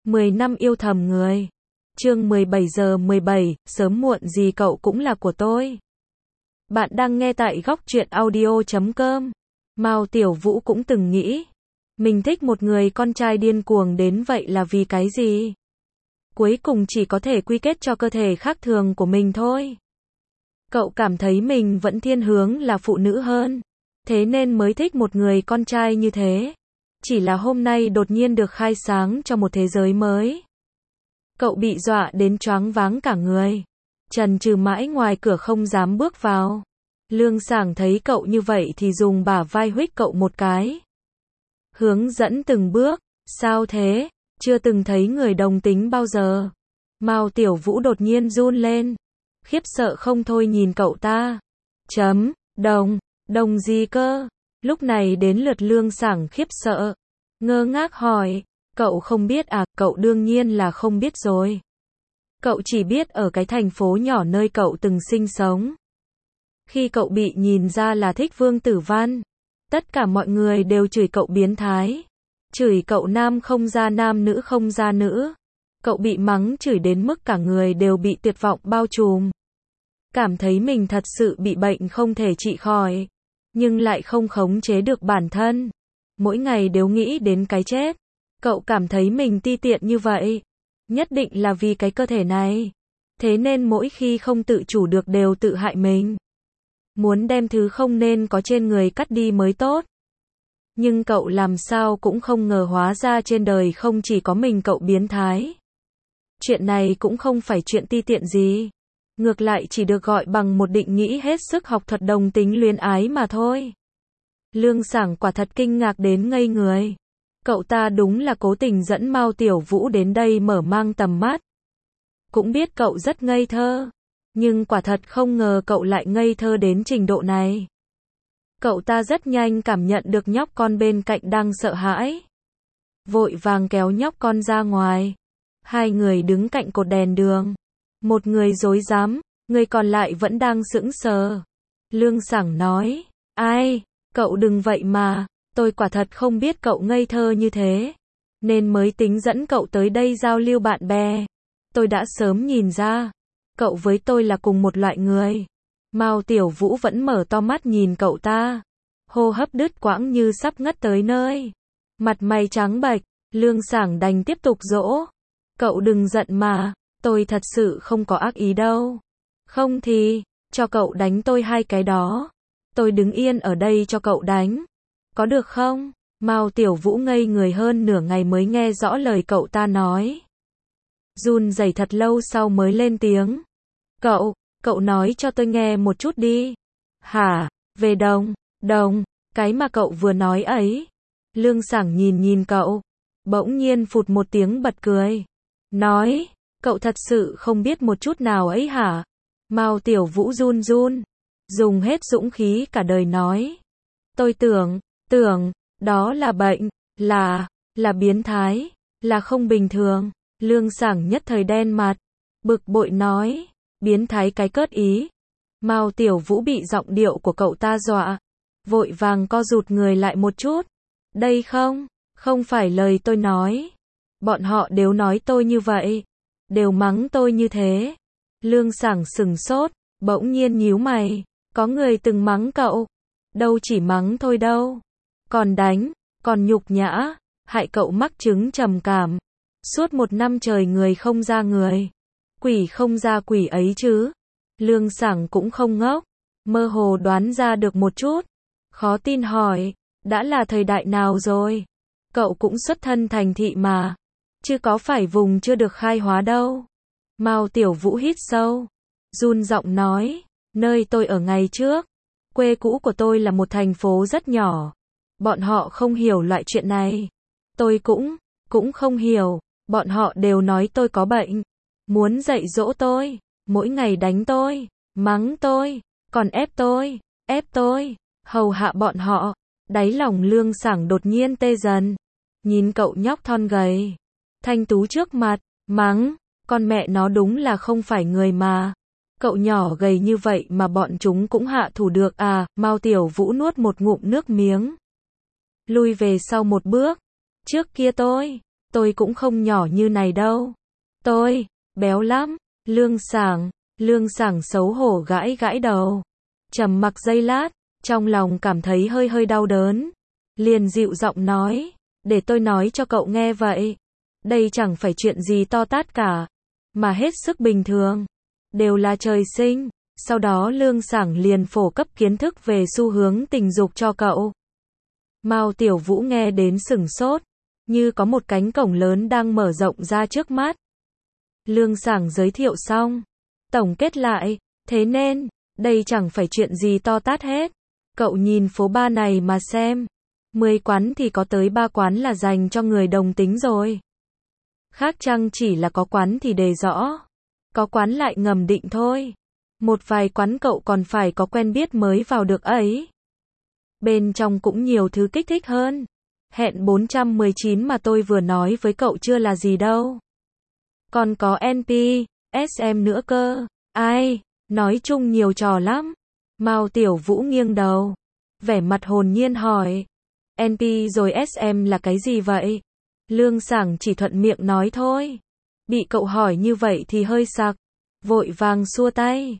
10 năm yêu thầm người. Chương 17:17, sớm muộn gì cậu cũng là của tôi. Bạn đang nghe tại góc truyện audio.com. Mao Tiểu Vũ cũng từng nghĩ, mình thích một người con trai điên cuồng đến vậy là vì cái gì? Cuối cùng chỉ có thể quy kết cho cơ thể khác thường của mình thôi. Cậu cảm thấy mình vẫn thiên hướng là phụ nữ hơn, thế nên mới thích một người con trai như thế. Chỉ là hôm nay đột nhiên được khai sáng cho một thế giới mới. Cậu bị dọa đến choáng váng cả người. Chần chừ mãi ngoài cửa không dám bước vào. Lương Sảng thấy cậu như vậy thì dùng bả vai huých cậu một cái. Hướng dẫn từng bước, sao thế, chưa từng thấy người đồng tính bao giờ. Mao Tiểu Vũ đột nhiên run lên. Khiếp sợ không thôi nhìn cậu ta. Đồng gì cơ? Lúc này đến lượt Lương Sảng khiếp sợ. Ngơ ngác hỏi, cậu không biết à? Cậu đương nhiên là không biết rồi. Cậu chỉ biết ở cái thành phố nhỏ nơi cậu từng sinh sống. Khi cậu bị nhìn ra là thích Vương Tử Văn, tất cả mọi người đều chửi cậu biến thái. Chửi cậu nam không ra nam nữ không ra nữ. Cậu bị mắng chửi đến mức cả người đều bị tuyệt vọng bao trùm. Cảm thấy mình thật sự bị bệnh không thể trị khỏi, nhưng lại không khống chế được bản thân. Mỗi ngày đều nghĩ đến cái chết. Cậu cảm thấy mình ti tiện như vậy, nhất định là vì cái cơ thể này. Thế nên mỗi khi không tự chủ được đều tự hại mình. Muốn đem thứ không nên có trên người cắt đi mới tốt. Nhưng cậu làm sao cũng không ngờ hóa ra trên đời không chỉ có mình cậu biến thái. Chuyện này cũng không phải chuyện ti tiện gì. Ngược lại chỉ được gọi bằng một định nghĩa hết sức học thuật đồng tính luyến ái mà thôi. Lương Sảng quả thật kinh ngạc đến ngây người. Cậu ta đúng là cố tình dẫn Mao Tiểu Vũ đến đây mở mang tầm mắt. Cũng biết cậu rất ngây thơ, nhưng quả thật không ngờ cậu lại ngây thơ đến trình độ này. Cậu ta rất nhanh cảm nhận được nhóc con bên cạnh đang sợ hãi. Vội vàng kéo nhóc con ra ngoài. Hai người đứng cạnh cột đèn đường. Một người rối rắm, người còn lại vẫn đang sững sờ. Lương Sảng nói, ai, cậu đừng vậy mà, tôi quả thật không biết cậu ngây thơ như thế, nên mới tính dẫn cậu tới đây giao lưu bạn bè. Tôi đã sớm nhìn ra, cậu với tôi là cùng một loại người. Mao Tiểu Vũ vẫn mở to mắt nhìn cậu ta, hô hấp đứt quãng như sắp ngất tới nơi. Mặt mày trắng bệch, Lương Sảng đành tiếp tục dỗ. Cậu đừng giận mà, tôi thật sự không có ác ý đâu. Không thì, cho cậu đánh tôi hai cái đó. Tôi đứng yên ở đây cho cậu đánh. Có được không? Mao Tiểu Vũ ngây người hơn nửa ngày mới nghe rõ lời cậu ta nói. Run rẩy thật lâu sau mới lên tiếng. Cậu nói cho tôi nghe một chút đi. Hả? Về đồng, cái mà cậu vừa nói ấy. Lương Sảng nhìn cậu, bỗng nhiên phụt một tiếng bật cười. Nói, cậu thật sự không biết một chút nào ấy hả? Mao Tiểu Vũ run, dùng hết dũng khí cả đời nói. Tôi tưởng, đó là bệnh, là biến thái, là không bình thường. Lương Sảng nhất thời đen mặt, bực bội nói, biến thái cái cớt ý. Mao Tiểu Vũ bị giọng điệu của cậu ta dọa, vội vàng co rụt người lại một chút. Đây không phải lời tôi nói. Bọn họ đều nói tôi như vậy, đều mắng tôi như thế. Lương Sảng sừng sốt, bỗng nhiên nhíu mày, có người từng mắng cậu, đâu chỉ mắng thôi đâu, còn đánh, còn nhục nhã, hại cậu mắc chứng trầm cảm. Suốt 1 năm trời người không ra người, quỷ không ra quỷ ấy chứ. Lương Sảng cũng không ngốc, mơ hồ đoán ra được một chút. Khó tin hỏi, đã là thời đại nào rồi? Cậu cũng xuất thân thành thị mà, chứ có phải vùng chưa được khai hóa đâu. Mao Tiểu Vũ hít sâu, run giọng nói, nơi tôi ở ngày trước, quê cũ của tôi là một thành phố rất nhỏ. Bọn họ không hiểu loại chuyện này. Tôi cũng không hiểu. Bọn họ đều nói tôi có bệnh, muốn dạy dỗ tôi, mỗi ngày đánh tôi, mắng tôi, còn ép tôi, hầu hạ bọn họ. Đáy lòng Lương Sảng đột nhiên tê dần, nhìn cậu nhóc thon gầy, thanh tú trước mặt, mắng, con mẹ nó đúng là không phải người mà. Cậu nhỏ gầy như vậy mà bọn chúng cũng hạ thủ được à? Mao Tiểu Vũ nuốt một ngụm nước miếng, lui về sau một bước. Trước kia tôi Tôi cũng không nhỏ như này đâu. Tôi, béo lắm. Lương Sảng xấu hổ gãi gãi đầu. Trầm mặc giây lát, trong lòng cảm thấy hơi hơi đau đớn. Liền dịu giọng nói, để tôi nói cho cậu nghe vậy. Đây chẳng phải chuyện gì to tát cả, mà hết sức bình thường. Đều là trời sinh. Sau đó Lương Sảng liền phổ cấp kiến thức về xu hướng tình dục cho cậu. Mao Tiểu Vũ nghe đến sửng sốt, như có một cánh cổng lớn đang mở rộng ra trước mắt. Lương Sảng giới thiệu xong, tổng kết lại, thế nên, đây chẳng phải chuyện gì to tát hết. Cậu nhìn phố bar này mà xem, 10 quán thì có tới 3 quán là dành cho người đồng tính rồi. Khác chăng chỉ là có quán thì đề rõ, có quán lại ngầm định thôi. Một vài quán cậu còn phải có quen biết mới vào được ấy. Bên trong cũng nhiều thứ kích thích hơn. Hẹn 419 mà tôi vừa nói với cậu chưa là gì đâu. Còn có NP, SM nữa cơ. Ai, nói chung nhiều trò lắm. Mao Tiểu Vũ nghiêng đầu, vẻ mặt hồn nhiên hỏi. NP rồi SM là cái gì vậy? Lương Sảng chỉ thuận miệng nói thôi. Bị cậu hỏi như vậy thì hơi sặc. Vội vàng xua tay.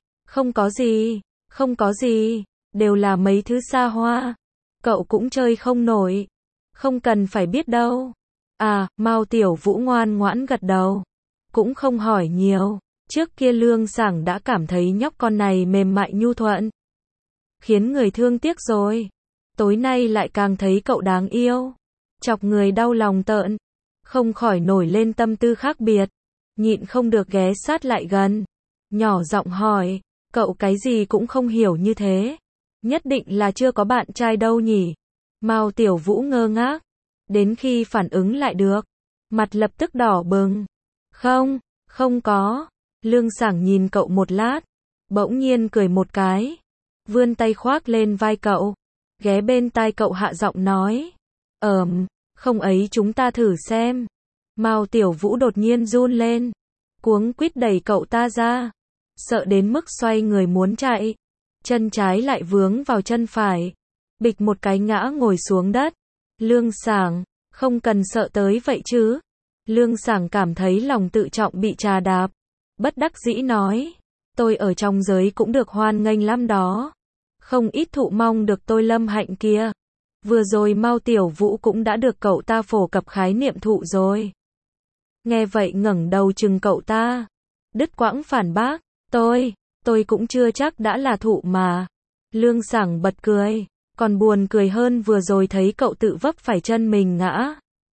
Không có gì, đều là mấy thứ xa hoa. Cậu cũng chơi không nổi. Không cần phải biết đâu. À, Mao Tiểu Vũ ngoan ngoãn gật đầu. Cũng không hỏi nhiều. Trước kia Lương Sảng đã cảm thấy nhóc con này mềm mại nhu thuận, khiến người thương tiếc rồi. Tối nay lại càng thấy cậu đáng yêu, chọc người đau lòng tợn. Không khỏi nổi lên tâm tư khác biệt. Nhịn không được ghé sát lại gần, nhỏ giọng hỏi, cậu cái gì cũng không hiểu như thế. Nhất định là chưa có bạn trai đâu nhỉ? Mao Tiểu Vũ ngơ ngác, đến khi phản ứng lại được, mặt lập tức đỏ bừng. Không có. Lương Sảng nhìn cậu một lát, bỗng nhiên cười một cái, vươn tay khoác lên vai cậu, ghé bên tai cậu hạ giọng nói, không ấy chúng ta thử xem. Mao Tiểu Vũ đột nhiên run lên, cuống quýt đẩy cậu ta ra, sợ đến mức xoay người muốn chạy, chân trái lại vướng vào chân phải, bịch một cái ngã ngồi xuống đất. Lương Sảng, không cần sợ tới vậy chứ. Lương Sảng cảm thấy lòng tự trọng bị trà đạp, bất đắc dĩ nói, tôi ở trong giới cũng được hoan nghênh lắm đó. Không ít thụ mong được tôi lâm hạnh kia. Vừa rồi Mao Tiểu Vũ cũng đã được cậu ta phổ cập khái niệm thụ rồi. Nghe vậy ngẩng đầu chừng cậu ta, đứt quãng phản bác, tôi cũng chưa chắc đã là thụ mà. Lương Sảng bật cười, còn buồn cười hơn vừa rồi thấy cậu tự vấp phải chân mình ngã.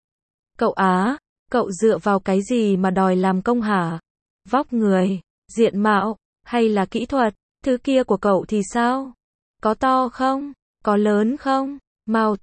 Cậu dựa vào cái gì mà đòi làm công hả? Vóc người, diện mạo, hay là kỹ thuật, thứ kia của cậu thì sao? Có to không? Có lớn không? Mao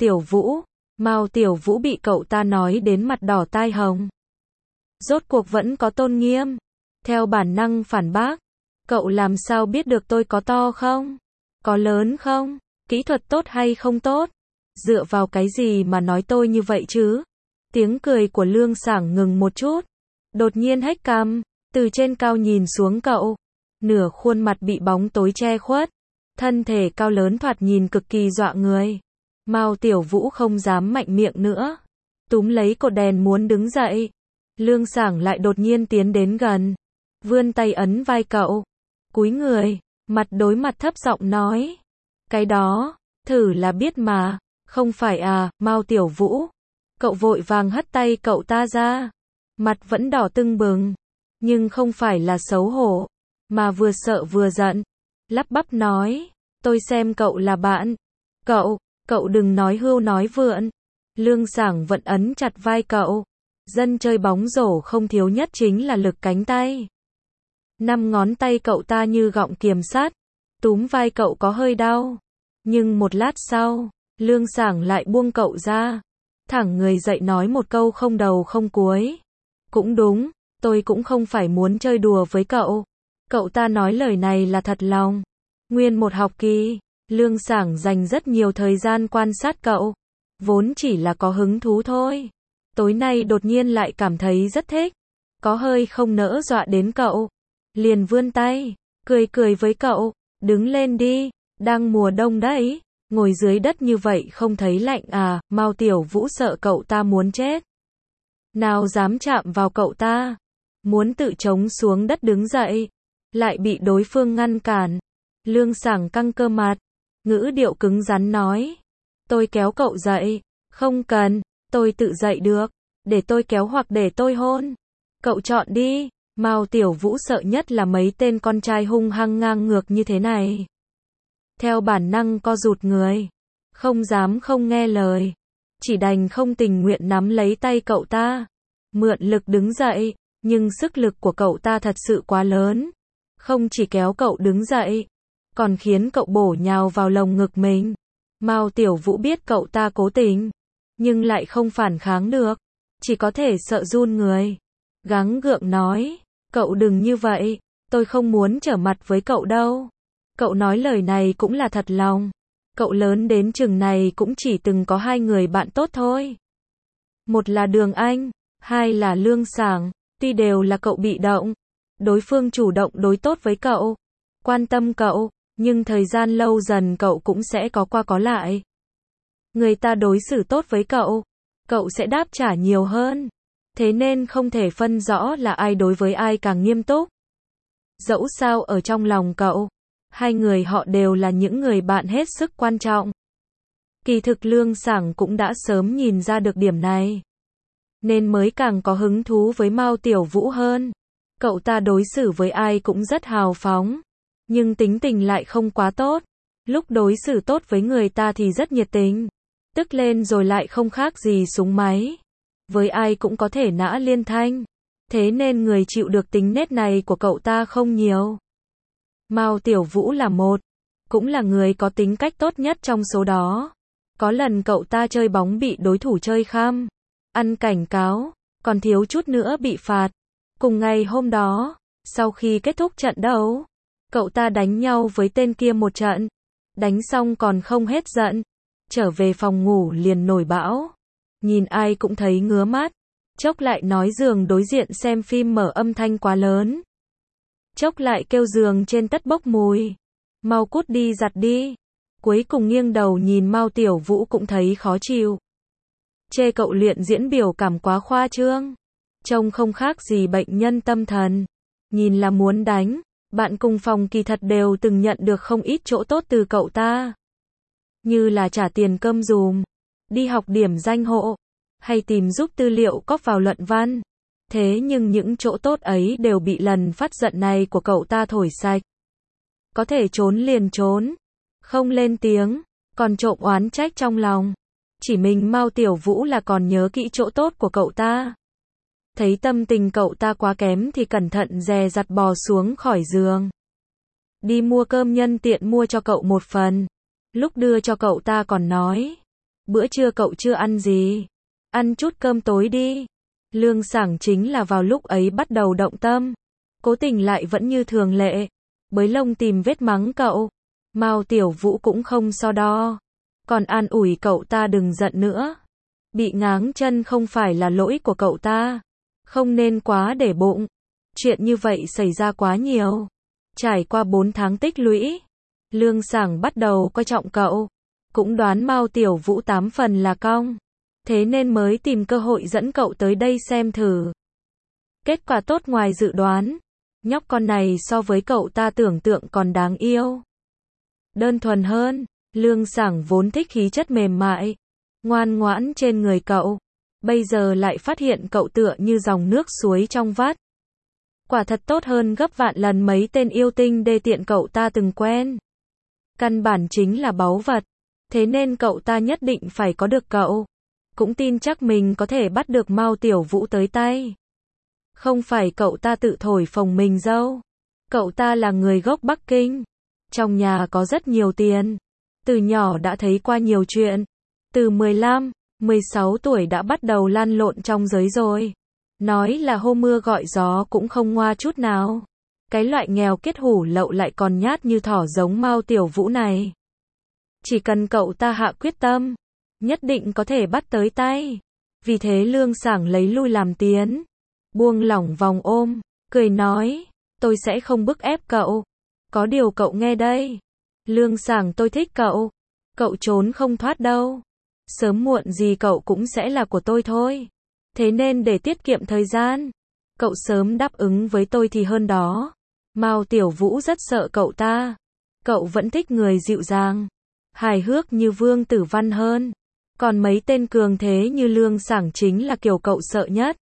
Tiểu Vũ bị cậu ta nói đến mặt đỏ tai hồng. Rốt cuộc vẫn có tôn nghiêm. Theo bản năng phản bác, cậu làm sao biết được tôi có to không? Có lớn không? Kỹ thuật tốt hay không tốt? Dựa vào cái gì mà nói tôi như vậy chứ? Tiếng cười của Lương Sảng ngừng một chút, đột nhiên hếch cằm, từ trên cao nhìn xuống cậu, nửa khuôn mặt bị bóng tối che khuất, thân thể cao lớn thoạt nhìn cực kỳ dọa người. Mao Tiểu Vũ không dám mạnh miệng nữa, túm lấy cột đèn muốn đứng dậy. Lương Sảng lại đột nhiên tiến đến gần, vươn tay ấn vai cậu, cúi người, mặt đối mặt thấp giọng nói, cái đó, thử là biết mà, không phải à? Mao Tiểu Vũ, cậu vội vàng hất tay cậu ta ra, mặt vẫn đỏ tưng bừng, nhưng không phải là xấu hổ, mà vừa sợ vừa giận, lắp bắp nói, tôi xem cậu là bạn. Cậu đừng nói hưu nói vượn. Lương Sảng vẫn ấn chặt vai cậu. Dân chơi bóng rổ không thiếu nhất chính là lực cánh tay. 5 ngón tay cậu ta như gọng kiềm sắt, túm vai cậu có hơi đau. Nhưng một lát sau, Lương Sảng lại buông cậu ra, thẳng người dậy nói một câu không đầu không cuối. Cũng đúng, tôi cũng không phải muốn chơi đùa với cậu. Cậu ta nói lời này là thật lòng. Nguyên một học kỳ, Lương Sảng dành rất nhiều thời gian quan sát cậu. Vốn chỉ là có hứng thú thôi. Tối nay đột nhiên lại cảm thấy rất thích. Có hơi không nỡ dọa đến cậu. Liền vươn tay, cười với cậu. Đứng lên đi, đang mùa đông đấy. Ngồi dưới đất như vậy không thấy lạnh à? Mao Tiểu Vũ sợ cậu ta muốn chết. nào dám chạm vào cậu ta. Muốn tự chống xuống đất đứng dậy, lại bị đối phương ngăn cản. Lương Sảng căng cơ mặt, ngữ điệu cứng rắn nói. Tôi kéo cậu dậy. Không cần, tôi tự dậy được. Để tôi kéo hoặc để tôi hôn. Cậu chọn đi. Mao Tiểu Vũ sợ nhất là mấy tên con trai hung hăng ngang ngược như thế này. Theo bản năng co rụt người. Không dám không nghe lời. Chỉ đành không tình nguyện nắm lấy tay cậu ta. Mượn lực đứng dậy. Nhưng sức lực của cậu ta thật sự quá lớn. Không chỉ kéo cậu đứng dậy, còn khiến cậu bổ nhào vào lồng ngực mình. Mao Tiểu Vũ biết cậu ta cố tình, nhưng lại không phản kháng được. Chỉ có thể sợ run người. Gắng gượng nói, cậu đừng như vậy, tôi không muốn trở mặt với cậu đâu. Cậu nói lời này cũng là thật lòng. Cậu lớn đến chừng này cũng chỉ từng có 2 người bạn tốt thôi. Một là Đường Anh, 2 là Lương Sảng. Tuy đều là cậu bị động, đối phương chủ động đối tốt với cậu, quan tâm cậu, nhưng thời gian lâu dần cậu cũng sẽ có qua có lại. Người ta đối xử tốt với cậu, cậu sẽ đáp trả nhiều hơn. Thế nên không thể phân rõ là ai đối với ai càng nghiêm túc. Dẫu sao ở trong lòng cậu, 2 người họ đều là những người bạn hết sức quan trọng. Kỳ thực Lương Sảng cũng đã sớm nhìn ra được điểm này, nên mới càng có hứng thú với Mao Tiểu Vũ hơn. Cậu ta đối xử với ai cũng rất hào phóng, nhưng tính tình lại không quá tốt. Lúc đối xử tốt với người ta thì rất nhiệt tình, tức lên rồi lại không khác gì súng máy. Với ai cũng có thể nã liên thanh. Thế nên người chịu được tính nết này của cậu ta không nhiều. Mao Tiểu Vũ là một, cũng là người có tính cách tốt nhất trong số đó. Có lần cậu ta chơi bóng bị đối thủ chơi kham, ăn cảnh cáo, còn thiếu chút nữa bị phạt. Cùng ngày hôm đó, sau khi kết thúc trận đấu, cậu ta đánh nhau với tên kia một trận. Đánh xong còn không hết giận, trở về phòng ngủ liền nổi bão. Nhìn ai cũng thấy ngứa mắt. Chốc lại nói giường đối diện xem phim mở âm thanh quá lớn. Chốc lại kêu giường trên tất bốc mùi. Mau cút đi giặt đi. Cuối cùng nghiêng đầu nhìn Mao Tiểu Vũ cũng thấy khó chịu. Chê cậu luyện diễn biểu cảm quá khoa trương. Trông không khác gì bệnh nhân tâm thần. Nhìn là muốn đánh. Bạn cùng phòng kỳ thật đều từng nhận được không ít chỗ tốt từ cậu ta. Như là trả tiền cơm dùm, đi học điểm danh hộ, hay tìm giúp tư liệu cóp vào luận văn. Thế nhưng những chỗ tốt ấy đều bị lần phát giận này của cậu ta thổi sạch. Có thể trốn liền trốn, không lên tiếng, còn trộm oán trách trong lòng. Chỉ mình Mao Tiểu Vũ là còn nhớ kỹ chỗ tốt của cậu ta. Thấy tâm tình cậu ta quá kém thì cẩn thận dè dặt bò xuống khỏi giường. Đi mua cơm nhân tiện mua cho cậu một phần. Lúc đưa cho cậu ta còn nói, bữa trưa cậu chưa ăn gì, ăn chút cơm tối đi. Lương Sảng chính là vào lúc ấy bắt đầu động tâm. Cố tình lại vẫn như thường lệ, bới lông tìm vết mắng cậu. Mao Tiểu Vũ cũng không so đo, còn an ủi cậu ta đừng giận nữa. Bị ngáng chân không phải là lỗi của cậu ta, không nên quá để bụng. Chuyện như vậy xảy ra quá nhiều. Trải qua 4 tháng tích lũy, Lương Sảng bắt đầu coi trọng cậu. Cũng đoán Mao Tiểu Vũ 8 phần là cong. Thế nên mới tìm cơ hội dẫn cậu tới đây xem thử. Kết quả tốt ngoài dự đoán. Nhóc con này so với cậu ta tưởng tượng còn đáng yêu. Đơn thuần hơn. Lương Sảng vốn thích khí chất mềm mại, ngoan ngoãn trên người cậu. Bây giờ lại phát hiện cậu tựa như dòng nước suối trong vắt. Quả thật tốt hơn gấp vạn lần mấy tên yêu tinh đê tiện cậu ta từng quen. Căn bản chính là báu vật. Thế nên cậu ta nhất định phải có được cậu. Cũng tin chắc mình có thể bắt được Mao Tiểu Vũ tới tay. Không phải cậu ta tự thổi phồng mình dâu. Cậu ta là người gốc Bắc Kinh. Trong nhà có rất nhiều tiền. Từ nhỏ đã thấy qua nhiều chuyện. Từ 15, 16 tuổi đã bắt đầu lăn lộn trong giới rồi. Nói là hô mưa gọi gió cũng không ngoa chút nào. Cái loại nghèo kiết hủ lậu lại còn nhát như thỏ giống Mao Tiểu Vũ này. Chỉ cần cậu ta hạ quyết tâm, nhất định có thể bắt tới tay. Vì thế Lương Sảng lấy lui làm tiến. Buông lỏng vòng ôm, cười nói, tôi sẽ không bức ép cậu. Có điều cậu nghe đây. Lương Sảng tôi thích cậu. Cậu trốn không thoát đâu. Sớm muộn gì cậu cũng sẽ là của tôi thôi. Thế nên để tiết kiệm thời gian, cậu sớm đáp ứng với tôi thì hơn đó. Mao Tiểu Vũ rất sợ cậu ta. Cậu vẫn thích người dịu dàng, hài hước như Vương Tử Văn hơn. Còn mấy tên cường thế như Lương Sảng chính là kiểu cậu sợ nhất.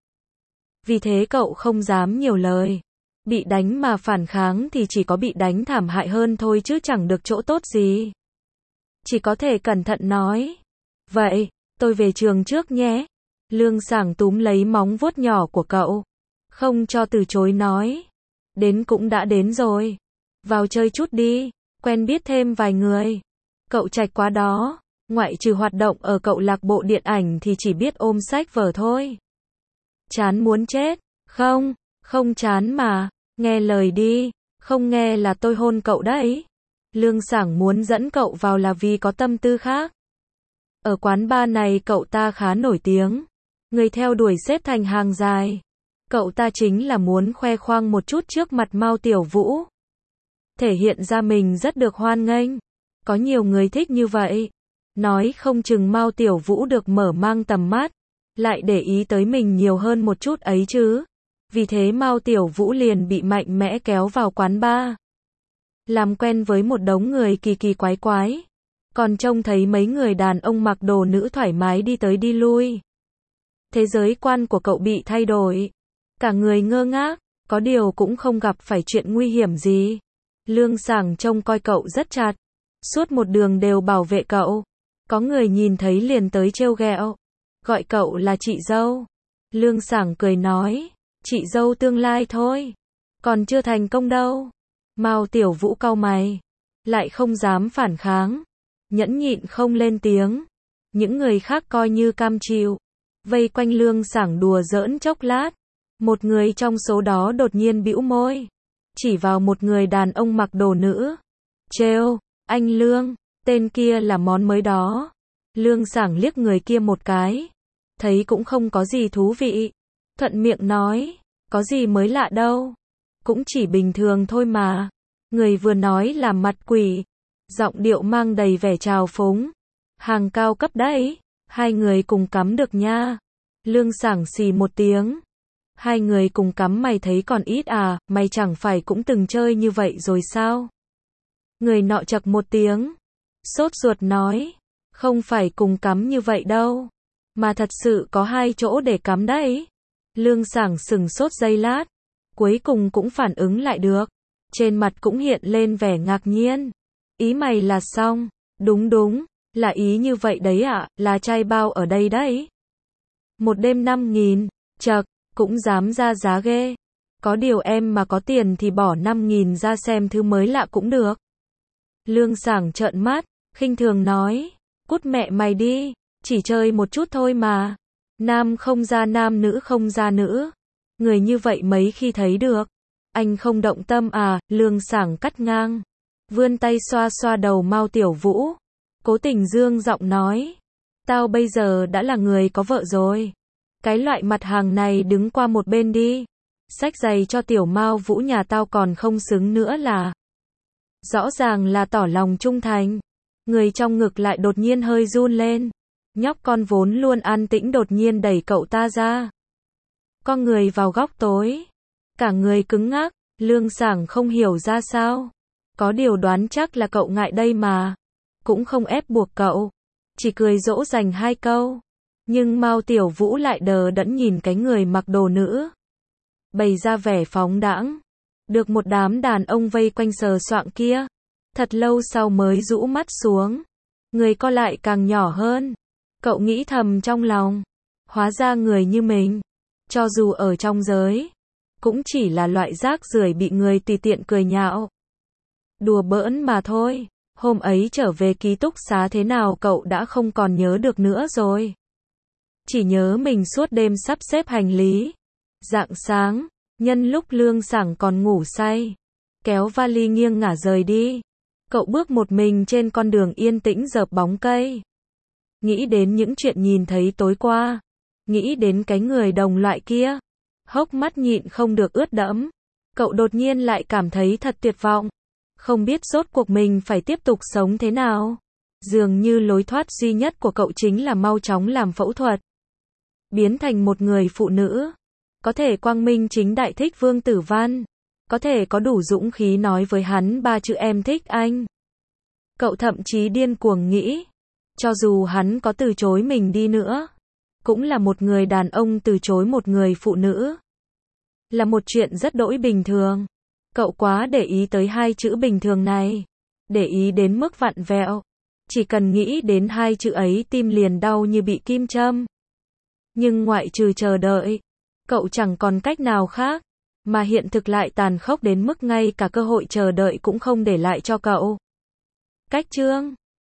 Vì thế cậu không dám nhiều lời. Bị đánh mà phản kháng thì chỉ có bị đánh thảm hại hơn thôi chứ chẳng được chỗ tốt gì. Chỉ có thể cẩn thận nói. Vậy, tôi về trường trước nhé. Lương Sảng túm lấy móng vuốt nhỏ của cậu. Không cho từ chối nói. Đến cũng đã đến rồi. Vào chơi chút đi, quen biết thêm vài người. Cậu trạch quá đó. Ngoại trừ hoạt động ở cậu lạc bộ điện ảnh thì chỉ biết ôm sách vở thôi. Chán muốn chết. Không, không chán mà. Nghe lời đi. Không nghe là tôi hôn cậu đấy. Lương Sảng muốn dẫn cậu vào là vì có tâm tư khác. Ở quán bar này cậu ta khá nổi tiếng. Người theo đuổi xếp thành hàng dài. Cậu ta chính là muốn khoe khoang một chút trước mặt Mao Tiểu Vũ. Thể hiện ra mình rất được hoan nghênh. Có nhiều người thích như vậy. Nói không chừng Mao Tiểu Vũ được mở mang tầm mắt. Lại để ý tới mình nhiều hơn một chút ấy chứ. Vì thế Mao Tiểu Vũ liền bị mạnh mẽ kéo vào quán bar. Làm quen với một đống người kỳ kỳ quái quái. Còn trông thấy mấy người đàn ông mặc đồ nữ thoải mái đi tới đi lui. Thế giới quan của cậu bị thay đổi. Cả người ngơ ngác, có điều cũng không gặp phải chuyện nguy hiểm gì. Lương Sảng trông coi cậu rất chặt. Suốt một đường đều bảo vệ cậu. Có người nhìn thấy liền tới trêu ghẹo. Gọi cậu là chị dâu. Lương Sảng cười nói. Chị dâu tương lai thôi. Còn chưa thành công đâu. Mao Tiểu Vũ cau mày. Lại không dám phản kháng. Nhẫn nhịn không lên tiếng. Những người khác coi như cam chịu. Vây quanh Lương Sảng đùa giỡn chốc lát. Một người trong số đó đột nhiên bĩu môi. Chỉ vào một người đàn ông mặc đồ nữ. Trêu, anh Lương, tên kia là món mới đó. Lương Sảng liếc người kia một cái. Thấy cũng không có gì thú vị. Thuận miệng nói, có gì mới lạ đâu. Cũng chỉ bình thường thôi mà. Người vừa nói làm mặt quỷ. Giọng điệu mang đầy vẻ trào phúng. Hàng cao cấp đấy. Hai người cùng cắm được nha. Lương Sảng xì một tiếng. Hai người cùng cắm mày thấy còn ít à, mày chẳng phải cũng từng chơi như vậy rồi sao? Người nọ chậc một tiếng. Sốt ruột nói. Không phải cùng cắm như vậy đâu. Mà thật sự có hai chỗ để cắm đấy. Lương Sảng sừng sốt giây lát. Cuối cùng cũng phản ứng lại được. Trên mặt cũng hiện lên vẻ ngạc nhiên. Ý mày là xong. Đúng, là ý như vậy đấy ạ, là trai bao ở đây đấy. Một đêm 5.000, chậc, cũng dám ra giá ghê. Có điều em mà có tiền thì bỏ 5.000 ra xem thứ mới lạ cũng được. Lương Sảng trợn mắt, khinh thường nói, cút mẹ mày đi, chỉ chơi một chút thôi mà. Nam không ra nam, nữ không ra nữ. Người như vậy mấy khi thấy được. Anh không động tâm à? Lương Sảng cắt ngang. Vươn tay xoa xoa đầu Mao Tiểu Vũ. Cố tình dương giọng nói. Tao bây giờ đã là người có vợ rồi. Cái loại mặt hàng này đứng qua một bên đi. Xách giày cho tiểu Mao Vũ nhà tao còn không xứng nữa là. Rõ ràng là tỏ lòng trung thành. Người trong ngực lại đột nhiên hơi run lên. Nhóc con vốn luôn an tĩnh đột nhiên đẩy cậu ta ra. Con người vào góc tối. Cả người cứng ngắc. Lương Sảng không hiểu ra sao. Có điều đoán chắc là cậu ngại đây mà. Cũng không ép buộc cậu. Chỉ cười dỗ dành hai câu. Nhưng Mao Tiểu Vũ lại đờ đẫn nhìn cái người mặc đồ nữ. Bày ra vẻ phóng đãng. Được một đám đàn ông vây quanh sờ soạng kia. Thật lâu sau mới rũ mắt xuống. Người co lại càng nhỏ hơn. Cậu nghĩ thầm trong lòng. Hóa ra người như mình. Cho dù ở trong giới. Cũng chỉ là loại rác rưởi bị người tùy tiện cười nhạo. Đùa bỡn mà thôi. Hôm ấy trở về ký túc xá thế nào cậu đã không còn nhớ được nữa rồi. Chỉ nhớ mình suốt đêm sắp xếp hành lý. Rạng sáng, nhân lúc Lương Sảng còn ngủ say, kéo vali nghiêng ngả rời đi. Cậu bước một mình trên con đường yên tĩnh rợp bóng cây. Nghĩ đến những chuyện nhìn thấy tối qua. Nghĩ đến cái người đồng loại kia. Hốc mắt nhịn không được ướt đẫm. Cậu đột nhiên lại cảm thấy thật tuyệt vọng. Không biết rốt cuộc mình phải tiếp tục sống thế nào. Dường như lối thoát duy nhất của cậu chính là mau chóng làm phẫu thuật. biến thành một người phụ nữ, có thể quang minh chính đại thích Vương Tử Văn, có thể có đủ dũng khí nói với hắn 3 chữ em thích anh. Cậu thậm chí điên cuồng nghĩ, cho dù hắn có từ chối mình đi nữa, cũng là một người đàn ông từ chối một người phụ nữ. Là một chuyện rất đỗi bình thường. Cậu quá để ý tới 2 chữ bình thường này. Để ý đến mức vặn vẹo. Chỉ cần nghĩ đến 2 chữ ấy tim liền đau như bị kim châm. Nhưng ngoại trừ chờ đợi, cậu chẳng còn cách nào khác. Mà hiện thực lại tàn khốc đến mức ngay cả cơ hội chờ đợi cũng không để lại cho cậu. Cách chương